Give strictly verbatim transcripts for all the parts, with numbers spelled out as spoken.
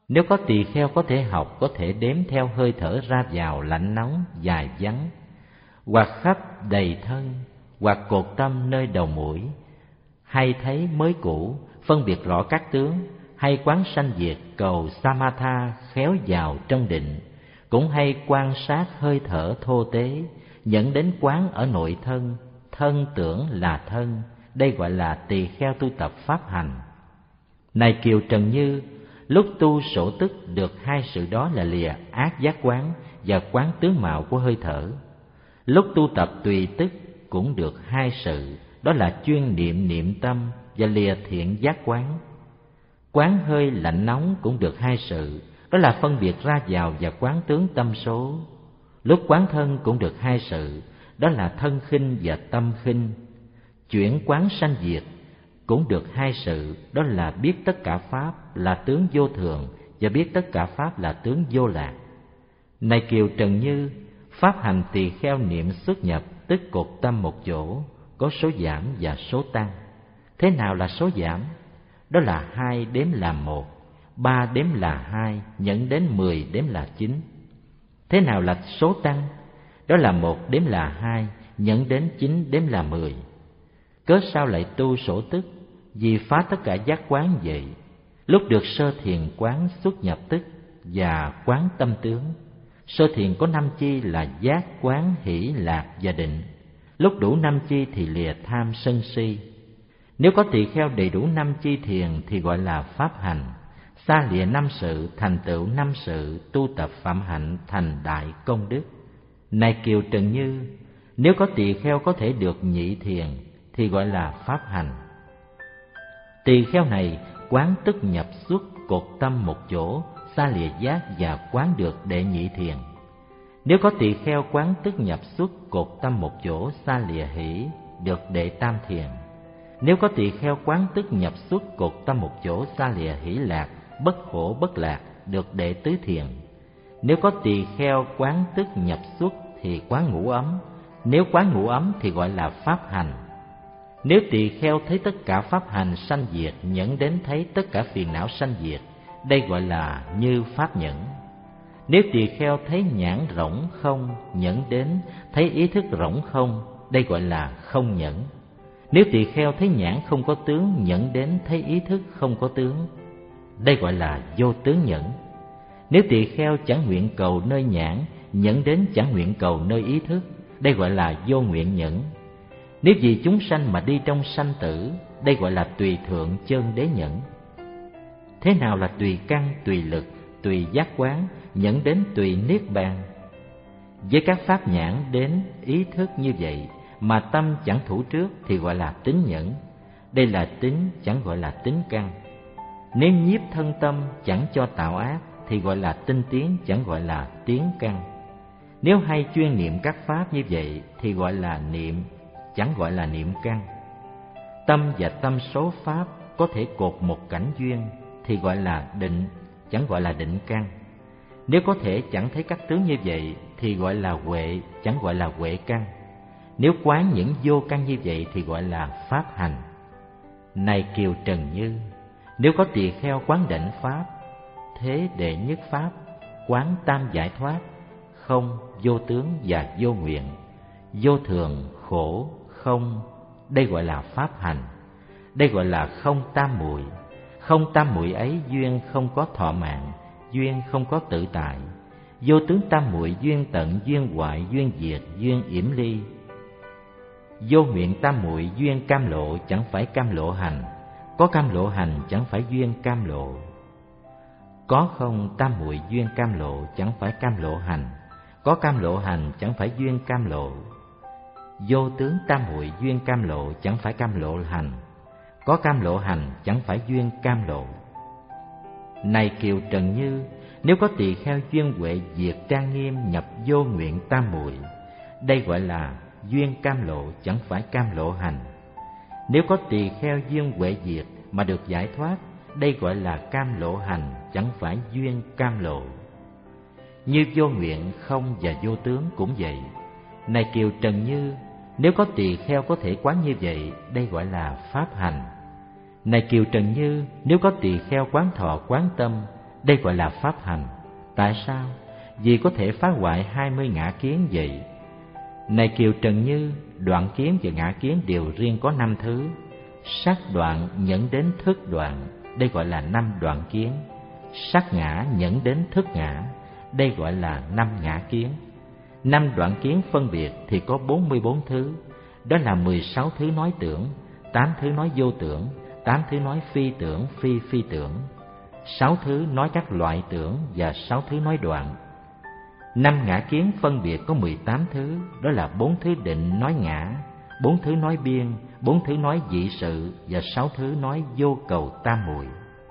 Nếu có tỳ kheo có thể học, có thể đếm theo hơi thở ra vào lạnh nóng, dài vắng, hoặc khắp đầy thân, hoặc cột tâm nơi đầu mũi, hay thấy mới cũ, phân biệt rõ các tướng, hay quán sanh diệt cầu Samatha khéo vào trong định, cũng hay quan sát hơi thở thô tế, dẫn đến quán ở nội thân, thân tưởng là thân, đây gọi là tỳ kheo tu tập pháp hành. Này Kiều Trần Như, lúc tu sổ tức được hai sự đó là lìa ác giác quán và quán tướng mạo của hơi thở. Lúc tu tập tùy tức cũng được hai sự, đó là chuyên niệm niệm tâm và lìa thiện giác quán. Quán hơi lạnh nóng cũng được hai sự, đó là phân biệt ra vào và quán tướng tâm số. Lúc quán thân cũng được hai sự, đó là thân khinh và tâm khinh. Chuyển quán sanh diệt cũng được hai sự, đó là biết tất cả pháp là tướng vô thường và biết tất cả pháp là tướng vô lạc. Này Kiều Trần Như, pháp hành tỳ kheo niệm xuất nhập tức cột tâm một chỗ, có số giảm và số tăng. Thế nào là số giảm? Đó là hai đếm là một, ba đếm là hai, nhận đến mười đếm là chín. Thế nào là số tăng? Đó là một đếm là hai, nhận đến chín đếm là mười. Cớ sao lại tu sổ tức? Vì phá tất cả giác quán vậy. Lúc được sơ thiền quán xuất nhập tức và quán tâm tướng. Sơ thiền có năm chi là giác, quán, hỷ, lạc và định. Lúc đủ năm chi thì lìa tham sân si. Nếu có tỳ kheo đầy đủ năm chi thiền thì gọi là pháp hành. Xa lìa năm sự, thành tựu năm sự, tu tập phạm hạnh thành đại công đức. Này Kiều Trần Như, nếu có tỳ kheo có thể được nhị thiền thì gọi là pháp hành. Tỳ kheo này quán tức nhập xuất cột tâm một chỗ, xa lìa giác và quán được đệ nhị thiền. Nếu có tỳ kheo quán tức nhập xuất cột tâm một chỗ, xa lìa hỷ, được đệ tam thiền. Nếu có tỳ kheo quán tức nhập xuất cột tâm một chỗ, xa lìa hỷ lạc, bất khổ bất lạc, được đệ tứ thiền. Nếu có tỳ kheo quán tức nhập xuất thì quán ngũ ấm. Nếu quán ngũ ấm thì gọi là pháp hành. Nếu tỳ kheo thấy tất cả pháp hành sanh diệt, nhẫn đến thấy tất cả phiền não sanh diệt, đây gọi là như pháp nhẫn. Nếu tỳ kheo thấy nhãn rỗng không, nhẫn đến thấy ý thức rỗng không, đây gọi là không nhẫn. Nếu tỳ kheo thấy nhãn không có tướng, nhẫn đến thấy ý thức không có tướng, đây gọi là vô tướng nhẫn. Nếu tỳ kheo chẳng nguyện cầu nơi nhãn, nhẫn đến chẳng nguyện cầu nơi ý thức, đây gọi là vô nguyện nhẫn. Nếu vì chúng sanh mà đi trong sanh tử, đây gọi là tùy thượng chân đế nhẫn. Thế nào là tùy căn, tùy lực, tùy giác quán, nhẫn đến tùy niết bàn? Với các pháp nhãn đến ý thức như vậy mà tâm chẳng thủ trước thì gọi là tín nhẫn. Đây là tín, chẳng gọi là tín căn. Nếu nhiếp thân tâm chẳng cho tạo ác thì gọi là tinh tiến, chẳng gọi là tiến căn. Nếu hay chuyên niệm các pháp như vậy thì gọi là niệm, chẳng gọi là niệm căn. Tâm và tâm số pháp có thể cột một cảnh duyên thì gọi là định, chẳng gọi là định căn. Nếu có thể chẳng thấy các tướng như vậy thì gọi là huệ, chẳng gọi là huệ căn. Nếu quán những vô căn như vậy thì gọi là pháp hành. Này Kiều Trần Như, nếu có tỳ kheo quán định pháp, thế đệ nhất pháp, quán tam giải thoát, không, vô tướng và vô nguyện, vô thường, khổ, không, đây gọi là pháp hành. Đây gọi là không tam muội. Không tam muội ấy duyên không có thọ mạng, duyên không có tự tại. Vô tướng tam muội duyên tận, duyên hoại, duyên diệt, duyên yểm ly. Vô nguyện tam muội duyên cam lộ, chẳng phải cam lộ hành. Có cam lộ hành chẳng phải duyên cam lộ. Có không tam muội duyên cam lộ, chẳng phải cam lộ hành. Có cam lộ hành chẳng phải duyên cam lộ. Vô tướng tam muội duyên cam lộ, chẳng phải cam lộ hành. Có cam lộ hành chẳng phải duyên cam lộ. Này Kiều Trần Như, nếu có tỳ kheo duyên huệ diệt trang nghiêm nhập vô nguyện tam muội, đây gọi là duyên cam lộ, chẳng phải cam lộ hành. Nếu có tỳ kheo duyên huệ diệt mà được giải thoát, đây gọi là cam lộ hành, chẳng phải duyên cam lộ. Như vô nguyện, không và vô tướng cũng vậy. Này Kiều Trần Như, nếu có tỳ kheo có thể quán như vậy, đây gọi là pháp hành. Này Kiều Trần Như, nếu có tỳ kheo quán thọ quán tâm, đây gọi là pháp hành. Tại sao? Vì có thể phá hoại hai mươi ngã kiến vậy. Này Kiều Trần Như, đoạn kiến và ngã kiến đều riêng có năm thứ. Sắc đoạn nhẫn đến thức đoạn, đây gọi là năm đoạn kiến. Sắc ngã nhẫn đến thức ngã, đây gọi là năm ngã kiến. Năm đoạn kiến phân biệt thì có bốn mươi bốn thứ. Đó là mười sáu thứ nói tưởng, tám thứ nói vô tưởng, tám thứ nói phi tưởng, phi phi tưởng, sáu thứ nói các loại tưởng và sáu thứ nói đoạn. Năm ngã kiến phân biệt có mười tám thứ, đó là bốn thứ định nói ngã, bốn thứ nói biên, bốn thứ nói dị sự và sáu thứ nói vô cầu tam muội.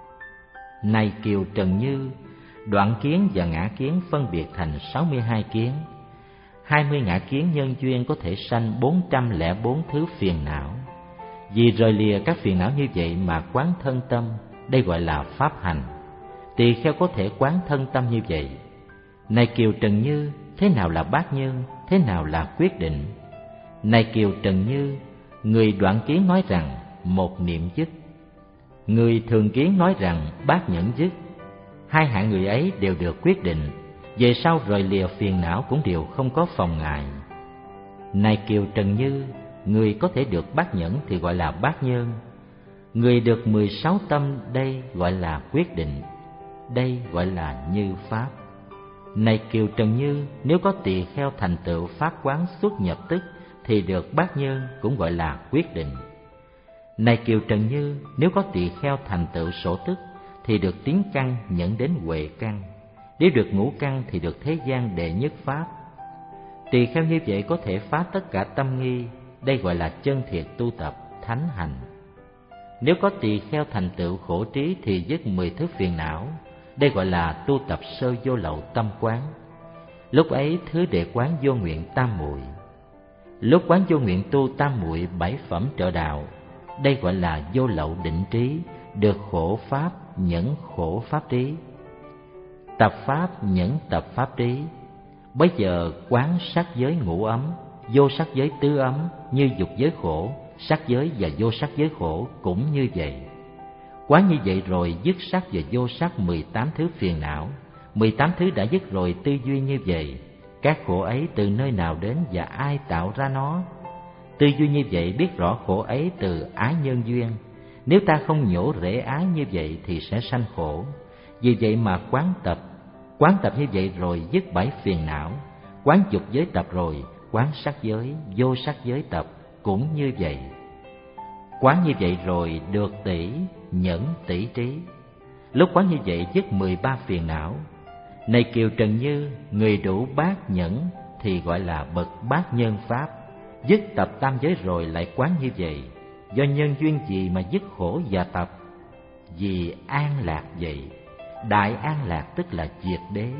Này Kiều Trần Như, đoạn kiến và ngã kiến phân biệt thành sáu mươi hai kiến. Hai mươi ngã kiến nhân duyên có thể sanh bốn trăm lẻ bốn thứ phiền não. Vì rời lìa các phiền não như vậy mà quán thân tâm, đây gọi là pháp hành. Tỳ kheo có thể quán thân tâm như vậy. Này Kiều Trần Như, thế nào là bát nhân, thế nào là quyết định? Này Kiều Trần Như, người đoạn kiến nói rằng một niệm dứt, người thường kiến nói rằng bát nhẫn dứt. Hai hạng người ấy đều được quyết định, về sau rời lìa phiền não cũng đều không có phòng ngại. Này Kiều Trần Như, người có thể được bát nhẫn thì gọi là bát nhân. Người được mười sáu tâm đây gọi là quyết định, đây gọi là như pháp. Này Kiều Trần Như, nếu có tỳ kheo thành tựu pháp quán xuất nhập tức thì được bát nhân cũng gọi là quyết định. Này Kiều Trần Như, nếu có tỳ kheo thành tựu sổ tức thì được tiến căn nhẫn đến huệ căn. Nếu được ngũ căn thì được thế gian đệ nhất pháp. Tỳ kheo như vậy có thể phá tất cả tâm nghi, đây gọi là chân thiệt tu tập thánh hành. Nếu có tỳ kheo thành tựu khổ trí thì dứt mười thứ phiền não, đây gọi là tu tập sơ vô lậu tâm quán. Lúc ấy thứ đệ quán vô nguyện tam muội. Lúc quán vô nguyện tu tam muội bảy phẩm trợ đạo, đây gọi là vô lậu định trí, được khổ pháp nhẫn khổ pháp trí, tập pháp nhẫn tập pháp trí. Bây giờ quán sắc giới ngũ ấm, vô sắc giới tứ ấm, như dục giới khổ, sắc giới và vô sắc giới khổ cũng như vậy. Quán như vậy rồi dứt sắc và vô sắc mười tám thứ phiền não. Mười tám thứ đã dứt rồi tư duy như vậy, các khổ ấy từ nơi nào đến và ai tạo ra nó? Tư duy như vậy biết rõ khổ ấy từ ái nhân duyên. Nếu ta không nhổ rễ ái như vậy thì sẽ sanh khổ. Vì vậy mà quán tập, quán tập như vậy rồi dứt bảy phiền não. Quán dục giới tập rồi, quán sắc giới, vô sắc giới tập cũng như vậy. Quán như vậy rồi được tỷ, nhẫn tỷ trí. Lúc quán như vậy dứt mười ba phiền não. Này Kiều Trần Như, người đủ bát nhẫn thì gọi là bậc bát nhân pháp. Dứt tập tam giới rồi lại quán như vậy. Do nhân duyên gì mà dứt khổ và tập? Vì an lạc vậy. Đại an lạc tức là diệt đế.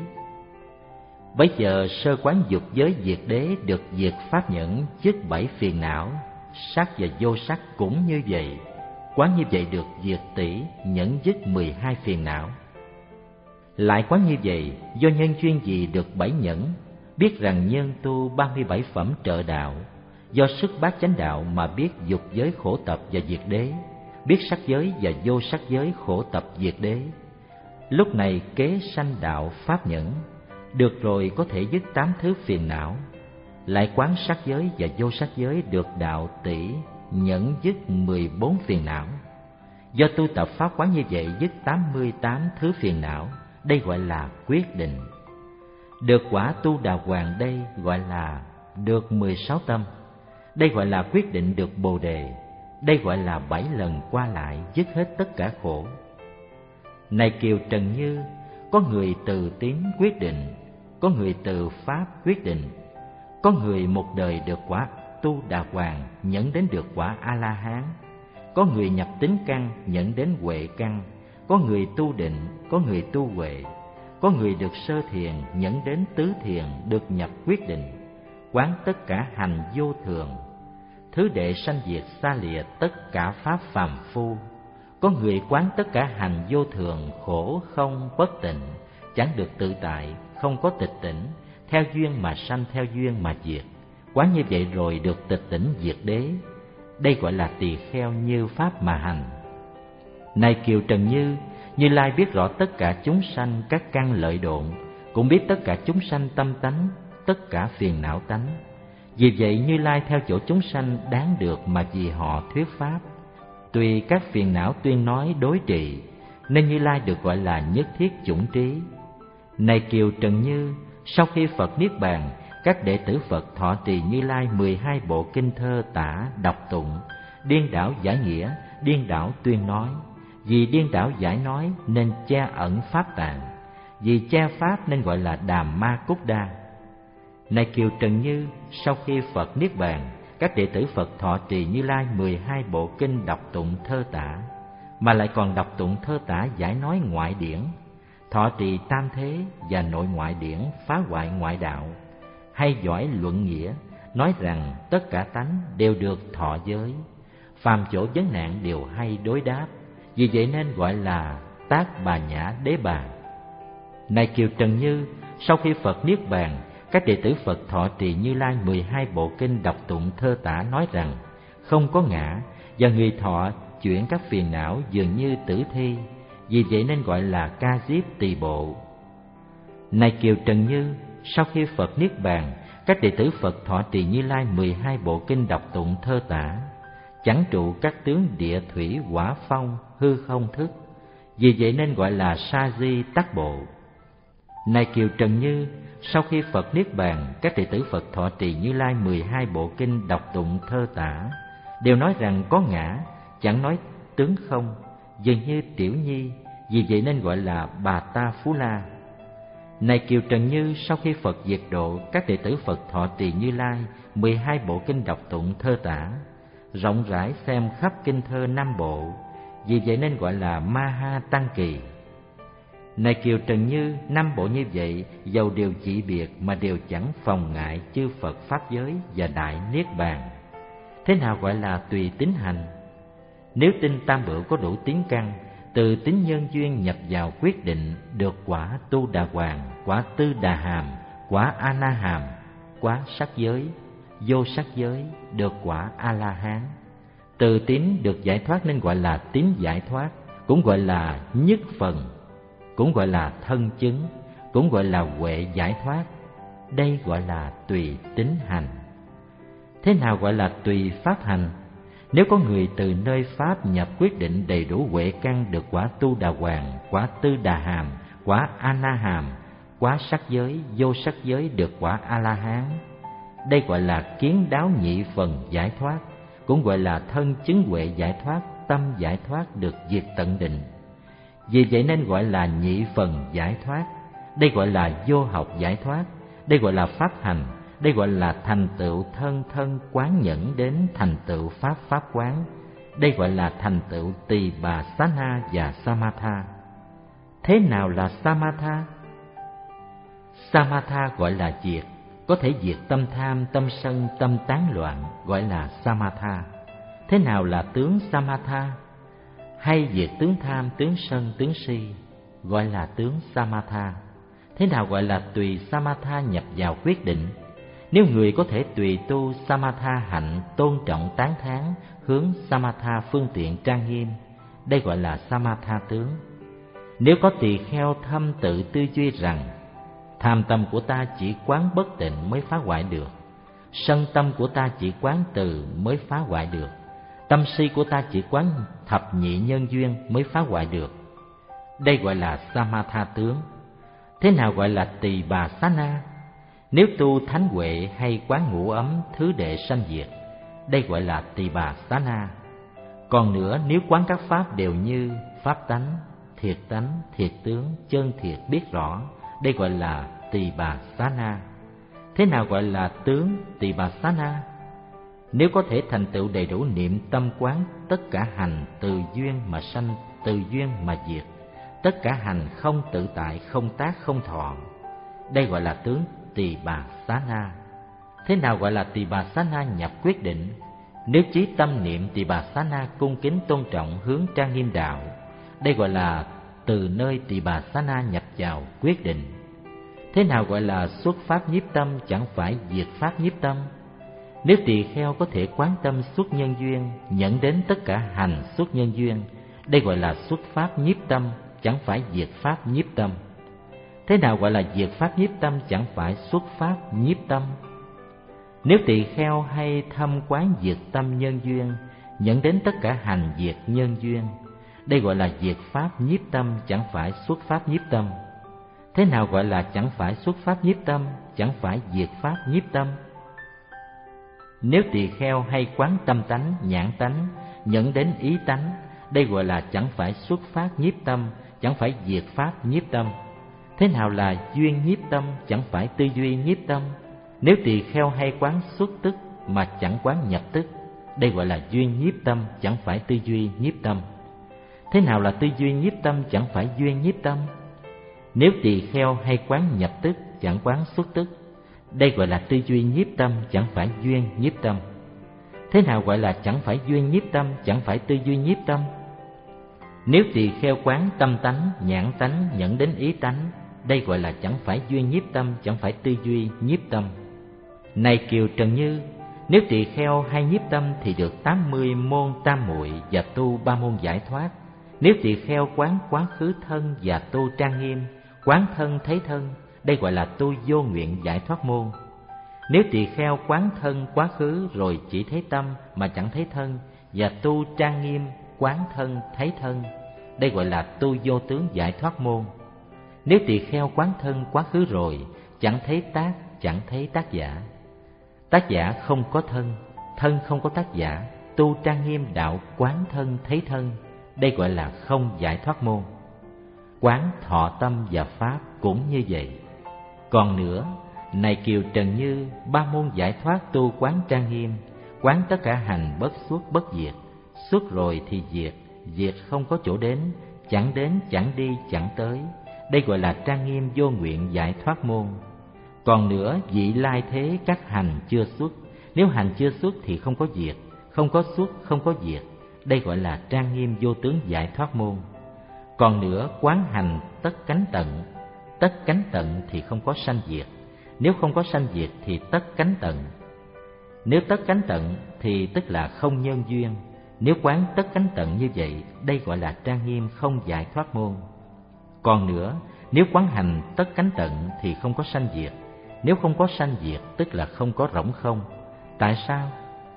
Bấy giờ sơ quán dục giới diệt đế được diệt pháp nhẫn, dứt bảy phiền não. Sắc và vô sắc cũng như vậy. Quán như vậy được diệt tỷ, nhẫn dứt mười hai phiền não. Lại quán như vậy, do nhân duyên gì được bảy nhẫn, biết rằng nhân tu ba mươi bảy phẩm trợ đạo, do sức bát chánh đạo mà biết dục giới khổ tập và diệt đế, biết sắc giới và vô sắc giới khổ tập diệt đế. Lúc này kế sanh đạo pháp nhẫn, được rồi có thể dứt tám thứ phiền não. Lại quán sắc giới và vô sắc giới được đạo tỷ, nhẫn dứt mười bốn phiền não. Do tu tập pháp quán như vậy dứt tám mươi tám thứ phiền não, đây gọi là quyết định. Được quả tu đà hoàng đây gọi là được mười sáu tâm, đây gọi là quyết định được bồ đề, đây gọi là bảy lần qua lại dứt hết tất cả khổ. Này Kiều Trần Như, có người từ tín quyết định, có người từ pháp quyết định, có người một đời được quả tu đà hoàng nhẫn đến được quả a la hán, có người nhập tín căn nhẫn đến huệ căn, có người tu định, có người tu huệ, có người được sơ thiền nhẫn đến tứ thiền được nhập quyết định. Quán tất cả hành vô thường, thứ đệ sanh diệt xa lìa tất cả pháp phàm phu. Có người quán tất cả hành vô thường, khổ không bất tịnh, chẳng được tự tại, không có tịch tỉnh, theo duyên mà sanh, theo duyên mà diệt. Quán như vậy rồi được tịch tỉnh diệt đế, đây gọi là tỳ kheo như pháp mà hành. Này Kiều Trần Như, Như Lai biết rõ tất cả chúng sanh các căn lợi độn, cũng biết tất cả chúng sanh tâm tánh, tất cả phiền não tánh. Vì vậy Như Lai theo chỗ chúng sanh đáng được mà vì họ thuyết pháp. Tuy các phiền não tuyên nói đối trị, nên Như Lai được gọi là nhất thiết chủng trí. Này Kiều Trần Như, sau khi Phật niết bàn, các đệ tử Phật thọ trì Như Lai mười hai bộ kinh thơ tả đọc tụng, điên đảo giải nghĩa, điên đảo tuyên nói. Vì điên đảo giải nói nên che ẩn pháp tạng, vì che pháp nên gọi là Đàm Ma Cúc Đa. Này Kiều Trần Như, sau khi Phật niết bàn, các đệ tử Phật thọ trì Như Lai mười hai bộ kinh đọc tụng thơ tả, mà lại còn đọc tụng thơ tả giải nói ngoại điển, thọ trì tam thế và nội ngoại điển phá hoại ngoại đạo, hay giỏi luận nghĩa, nói rằng tất cả tánh đều được thọ giới, phàm chỗ vấn nạn đều hay đối đáp. Vì vậy nên gọi là Tác Bà Nhã Đế Bà. Này Kiều Trần Như, sau khi Phật niết bàn, các đệ tử Phật thọ trì Như Lai mười hai bộ kinh đọc tụng thơ tả nói rằng không có ngã, và người thọ chuyển các phiền não dường như tử thi. Vì vậy nên gọi là Ca Diếp Tỳ Bộ. Này Kiều Trần Như, sau khi Phật niết bàn, các đệ tử Phật thọ trì Như Lai mười hai bộ kinh đọc tụng thơ tả, chẳng trụ các tướng địa thủy hỏa phong hư không thức. Vì vậy nên gọi là Sa Di Tắc Bộ. Này Kiều Trần Như, sau khi Phật niết bàn, các đệ tử Phật thọ trì Như Lai mười hai bộ kinh đọc tụng thơ tả đều nói rằng có ngã, chẳng nói tướng không, dường như Tiểu Nhi. Vì vậy nên gọi là Bà Ta Phú La. Này Kiều Trần Như, sau khi Phật diệt độ, các đệ tử Phật thọ trì Như Lai mười hai bộ kinh đọc tụng thơ tả, rộng rãi xem khắp kinh thơ năm bộ. Vì vậy nên gọi là Ma Ha Tăng Kỳ. Này Kiều Trần Như, năm bộ như vậy dầu đều chỉ biệt mà đều chẳng phòng ngại chư Phật pháp giới và đại niết bàn. Thế nào gọi là tùy tín hành? Nếu tin tam bửu có đủ tín căn, từ tín nhân duyên nhập vào quyết định, được quả tu đà hoàng, quả tư đà hàm, quả a na hàm, quả sắc giới, vô sắc giới, được quả a la hán. Từ tín được giải thoát nên gọi là tín giải thoát, cũng gọi là nhất phần, cũng gọi là thân chứng, cũng gọi là huệ giải thoát. Đây gọi là tùy tín hành. Thế nào gọi là tùy pháp hành? Nếu có người từ nơi pháp nhập quyết định đầy đủ huệ căn, được quả tu đà hoàng, quả tư đà hàm, quả a na hàm, quả sắc giới, vô sắc giới, được quả a la hán. Đây gọi là kiến đáo nhị phần giải thoát, cũng gọi là thân chứng huệ giải thoát, tâm giải thoát, được diệt tận định. Vì vậy nên gọi là nhị phần giải thoát. Đây gọi là vô học giải thoát. Đây gọi là pháp hành. Đây gọi là thành tựu thân thân quán nhẫn đến thành tựu pháp pháp quán. Đây gọi là thành tựu tỳ bà xá na và samatha. Thế nào là samatha? Samatha gọi là diệt, có thể diệt tâm tham, tâm sân, tâm tán loạn, gọi là samatha. Thế nào là tướng samatha? Hay diệt tướng tham, tướng sân, tướng si, gọi là tướng samatha. Thế nào gọi là tùy samatha nhập vào quyết định? Nếu người có thể tùy tu samatha hạnh, tôn trọng tán thán, hướng samatha phương tiện trang nghiêm, đây gọi là samatha tướng. Nếu có tỳ kheo thâm tự tư duy rằng tham tâm của ta chỉ quán bất tịnh mới phá hoại được, sân tâm của ta chỉ quán từ mới phá hoại được, tâm si của ta chỉ quán thập nhị nhân duyên mới phá hoại được, đây gọi là samatha tướng. Thế nào gọi là tỳ bà xá na? Nếu tu thánh huệ hay quán ngũ ấm thứ đệ sanh diệt, đây gọi là tỳ bà xá na. Còn nữa, nếu quán các pháp đều như pháp tánh, thiệt tánh, thiệt tướng, chân thiệt biết rõ, đây gọi là tỳ bà xá na. Thế nào gọi là tướng tỳ bà xá na? Nếu có thể thành tựu đầy đủ niệm tâm quán, tất cả hành từ duyên mà sanh, từ duyên mà diệt, tất cả hành không tự tại, không tác, không thọ, đây gọi là tướng tỳ bà xá na. Thế nào gọi là tỳ bà xá na nhập quyết định? Nếu chí tâm niệm tỳ bà xá na cung kính tôn trọng hướng trang nghiêm đạo, đây gọi là từ nơi tỳ bà xá na nhập vào quyết định. Thế nào gọi là xuất pháp nhiếp tâm, chẳng phải diệt pháp nhiếp tâm? Nếu tỳ kheo có thể quán tâm xuất nhân duyên, nhận đến tất cả hành xuất nhân duyên, đây gọi là xuất pháp nhiếp tâm, chẳng phải diệt pháp nhiếp tâm. Thế nào gọi là diệt pháp nhiếp tâm chẳng phải xuất pháp nhiếp tâm? Nếu tỳ kheo hay thâm quán diệt tâm nhân duyên, dẫn đến tất cả hành diệt nhân duyên, đây gọi là diệt pháp nhiếp tâm chẳng phải xuất pháp nhiếp tâm. Thế nào gọi là chẳng phải xuất pháp nhiếp tâm, chẳng phải diệt pháp nhiếp tâm? Nếu tỳ kheo hay quán tâm tánh, nhãn tánh, dẫn đến ý tánh, đây gọi là chẳng phải xuất pháp nhiếp tâm, chẳng phải diệt pháp nhiếp tâm. Thế nào là duyên nhiếp tâm, chẳng phải tư duy nhiếp tâm? Nếu tỳ kheo hay quán xuất tức mà chẳng quán nhập tức, đây gọi là duyên nhiếp tâm, chẳng phải tư duy nhiếp tâm. Thế nào là tư duy nhiếp tâm, chẳng phải duyên nhiếp tâm? Nếu tỳ kheo hay quán nhập tức, chẳng quán xuất tức, đây gọi là tư duy nhiếp tâm, chẳng phải duyên nhiếp tâm. Thế nào gọi là chẳng phải duyên nhiếp tâm, chẳng phải tư duy nhiếp tâm? Nếu tỳ kheo quán tâm tánh, nhãn tánh, dẫn đến ý tánh, đây gọi là chẳng phải duyên nhiếp tâm, chẳng phải tư duy nhiếp tâm. Này Kiều Trần Như, nếu tỳ kheo hay nhiếp tâm thì được tám mươi môn tam muội và tu ba môn giải thoát. Nếu tỳ kheo quán quá khứ thân và tu trang nghiêm, quán thân thấy thân, đây gọi là tu vô nguyện giải thoát môn. Nếu tỳ kheo quán thân quá khứ rồi chỉ thấy tâm mà chẳng thấy thân, và tu trang nghiêm quán thân thấy thân, đây gọi là tu vô tướng giải thoát môn. Nếu tỳ kheo quán thân quá khứ rồi chẳng thấy tác, chẳng thấy tác giả, tác giả không có thân, thân không có tác giả, tu trang nghiêm đạo quán thân thấy thân, đây gọi là không giải thoát môn. Quán thọ tâm và pháp cũng như vậy. Còn nữa, này Kiều Trần Như, ba môn giải thoát tu quán trang nghiêm, quán tất cả hành bất xuất bất diệt, xuất rồi thì diệt, diệt không có chỗ đến, chẳng đến chẳng đi chẳng tới, đây gọi là trang nghiêm vô nguyện giải thoát môn. Còn nữa, vị lai thế các hành chưa xuất, nếu hành chưa xuất thì không có diệt, không có xuất không có diệt, đây gọi là trang nghiêm vô tướng giải thoát môn. Còn nữa, quán hành tất cánh tận, tất cánh tận thì không có sanh diệt, nếu không có sanh diệt thì tất cánh tận. Nếu tất cánh tận thì tức là không nhân duyên, nếu quán tất cánh tận như vậy, đây gọi là trang nghiêm không giải thoát môn. Còn nữa, nếu quán hành tất cánh tận thì không có sanh diệt, nếu không có sanh diệt tức là không có rỗng không. Tại sao?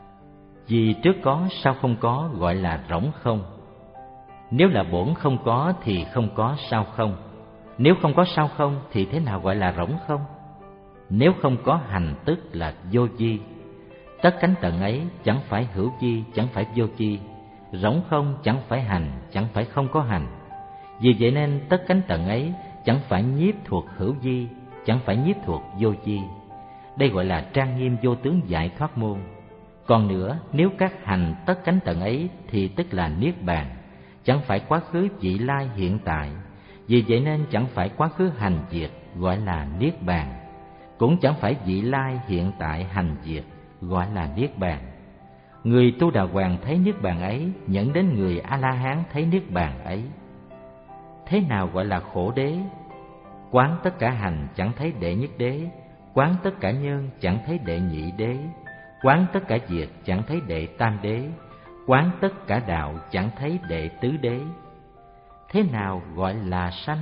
Vì trước có sau không có gọi là rỗng không. Nếu là bổn không có thì không có sau không. Nếu không có sau không thì thế nào gọi là rỗng không? Nếu không có hành tức là vô vi. Tất cánh tận ấy chẳng phải hữu vi, chẳng phải vô vi. Rỗng không chẳng phải hành, chẳng phải không có hành. Vì vậy nên tất cánh tận ấy chẳng phải nhiếp thuộc hữu vi, chẳng phải nhiếp thuộc vô vi. Đây gọi là trang nghiêm vô tướng giải thoát môn. Còn nữa, nếu các hành tất cánh tận ấy thì tức là niết bàn, chẳng phải quá khứ vị lai hiện tại. Vì vậy nên chẳng phải quá khứ hành diệt, gọi là niết bàn, cũng chẳng phải vị lai hiện tại hành diệt, gọi là niết bàn. Người tu đà hoàng thấy niết bàn ấy, dẫn đến người A La Hán thấy niết bàn ấy. Thế nào gọi là khổ đế? Quán tất cả hành chẳng thấy đệ nhất đế, quán tất cả nhân chẳng thấy đệ nhị đế, quán tất cả diệt chẳng thấy đệ tam đế, quán tất cả đạo chẳng thấy đệ tứ đế. Thế nào gọi là sanh?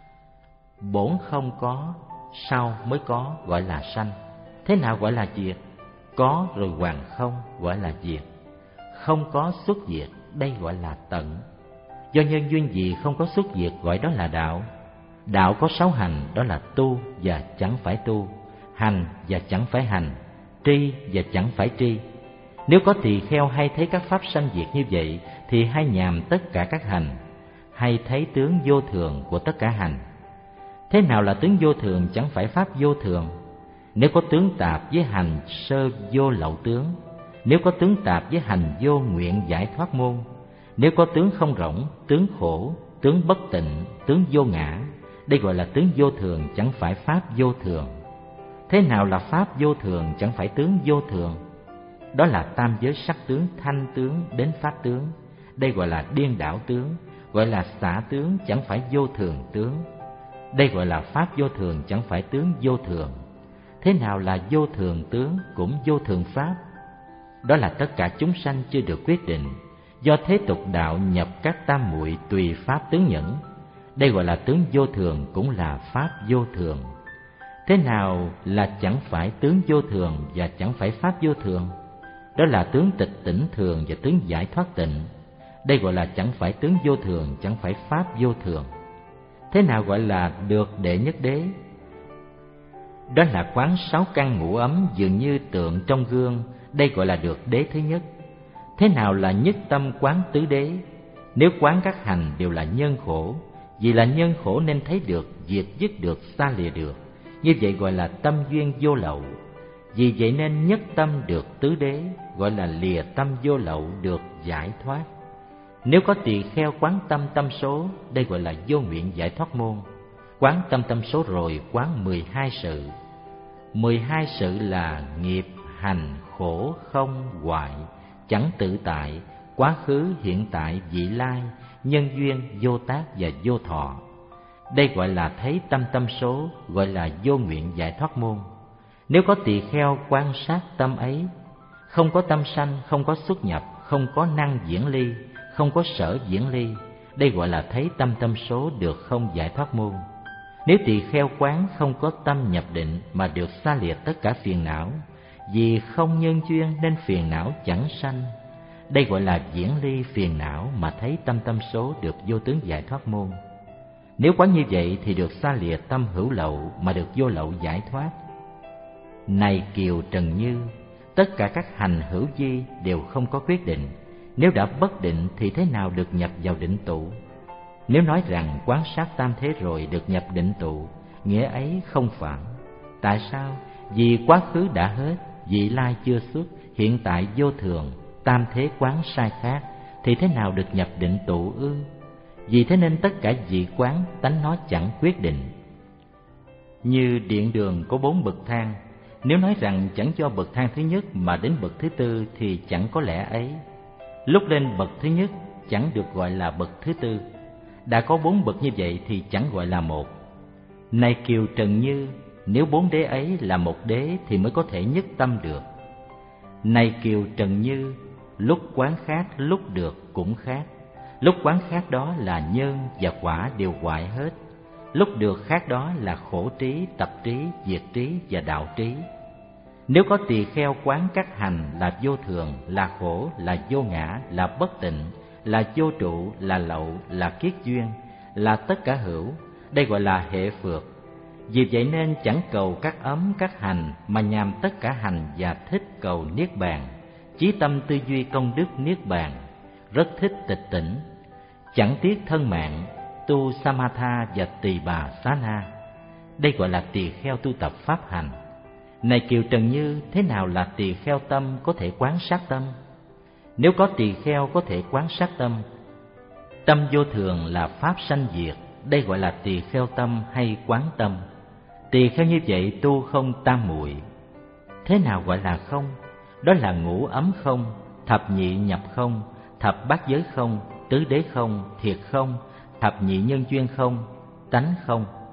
Bổn không có, sau mới có gọi là sanh. Thế nào gọi là diệt? Có rồi hoàn không gọi là diệt. Không có xuất diệt, đây gọi là tận. Do nhân duyên gì không có xuất diệt gọi đó là đạo. Đạo có sáu hành, đó là tu và chẳng phải tu, hành và chẳng phải hành, tri và chẳng phải tri. Nếu có tỳ kheo hay thấy các pháp sanh diệt như vậy thì hay nhàm tất cả các hành, hay thấy tướng vô thường của tất cả hành. Thế nào là tướng vô thường chẳng phải pháp vô thường? Nếu có tướng tạp với hành sơ vô lậu tướng, nếu có tướng tạp với hành vô nguyện giải thoát môn, nếu có tướng không rỗng, tướng khổ, tướng bất tịnh, tướng vô ngã, đây gọi là tướng vô thường chẳng phải pháp vô thường. Thế nào là pháp vô thường chẳng phải tướng vô thường? Đó là tam giới sắc tướng, thanh tướng đến pháp tướng, đây gọi là điên đảo tướng, gọi là xả tướng chẳng phải vô thường tướng. Đây gọi là pháp vô thường chẳng phải tướng vô thường. Thế nào là vô thường tướng cũng vô thường pháp? Đó là tất cả chúng sanh chưa được quyết định, do thế tục đạo nhập các tam muội tùy pháp tướng nhẫn. đây gọi là tướng vô thường, cũng là pháp vô thường. Thế nào là chẳng phải tướng vô thường và chẳng phải pháp vô thường? Đó là tướng tịch tỉnh thường và tướng giải thoát tịnh. Đây gọi là chẳng phải tướng vô thường, chẳng phải pháp vô thường. Thế nào gọi là được đệ nhất đế? Đó là quán sáu căn ngũ ấm dường như tượng trong gương. Đây gọi là được đế thứ nhất. Thế nào là nhất tâm quán tứ đế? Nếu quán các hành đều là nhân khổ, vì là nhân khổ nên thấy được, diệt dứt được, xa lìa được, như vậy gọi là tâm duyên vô lậu. Vì vậy nên nhất tâm được tứ đế, gọi là lìa tâm vô lậu, được giải thoát. Nếu có tỳ kheo quán tâm tâm số, đây gọi là vô nguyện giải thoát môn. Quán tâm tâm số rồi quán mười hai sự. Mười hai sự là nghiệp, hành, khổ, không, hoại, chẳng tự tại, quá khứ, hiện tại, vị lai, nhân duyên, vô tác và vô thọ. Đây gọi là thấy tâm tâm số, gọi là vô nguyện giải thoát môn. Nếu có tỳ kheo quan sát tâm ấy, không có tâm sanh, không có xuất nhập, không có năng diễn ly, không có sở diễn ly, đây gọi là thấy tâm tâm số, được không giải thoát môn. Nếu tỳ kheo quán không có tâm nhập định mà được xa lìa tất cả phiền não, vì không nhân duyên nên phiền não chẳng sanh, đây gọi là diễn ly phiền não mà thấy tâm tâm số, được vô tướng giải thoát môn. Nếu quán như vậy thì được xa lìa tâm hữu lậu mà được vô lậu giải thoát. Này Kiều Trần Như, tất cả các hành hữu vi đều không có quyết định. Nếu đã bất định thì thế nào được nhập vào định tụ? Nếu nói rằng quán sát tam thế rồi được nhập định tụ, nghĩa ấy không phản. Tại sao? Vì quá khứ đã hết, vị lai chưa xuất, hiện tại vô thường, tam thế quán sai khác, thì thế nào được nhập định tụ ư? Vì thế nên tất cả vị quán tánh nó chẳng quyết định. Như điện đường có bốn bậc thang, nếu nói rằng chẳng cho bậc thang thứ nhất mà đến bậc thứ tư thì chẳng có lẽ ấy. Lúc lên bậc thứ nhất chẳng được gọi là bậc thứ tư, đã có bốn bậc như vậy thì chẳng gọi là một. Này Kiều Trần Như, nếu bốn đế ấy là một đế thì mới có thể nhất tâm được. Này Kiều Trần Như, lúc quán khác lúc được cũng khác. Lúc quán khác đó là nhân và quả đều hoại hết. Lúc được khác đó là khổ trí, tập trí, diệt trí và đạo trí. Nếu có tỳ kheo quán các hành là vô thường, là khổ, là vô ngã, là bất tịnh, là vô trụ, là lậu, là kiết duyên, là tất cả hữu, đây gọi là hệ phược. Vì vậy nên chẳng cầu các ấm các hành mà nhằm tất cả hành và thích cầu niết bàn. Chí tâm tư duy công đức niết bàn, rất thích tịch tỉnh, chẳng tiếc thân mạng, tu samatha và tỳ bà xá na. Đây gọi là tỳ kheo tu tập pháp hành. Này Kiều Trần Như, thế nào là tỳ kheo tâm có thể quán sát tâm? Nếu có tỳ kheo có thể quán sát tâm, tâm vô thường là pháp sanh diệt, đây gọi là tỳ kheo tâm hay quán tâm. Tỳ kheo như vậy tu không tam muội. Thế nào gọi là không? Đó là ngũ ấm không, thập nhị nhập không, thập bát giới không, tứ đế không, thiệt không, thập nhị nhân duyên không, tánh không.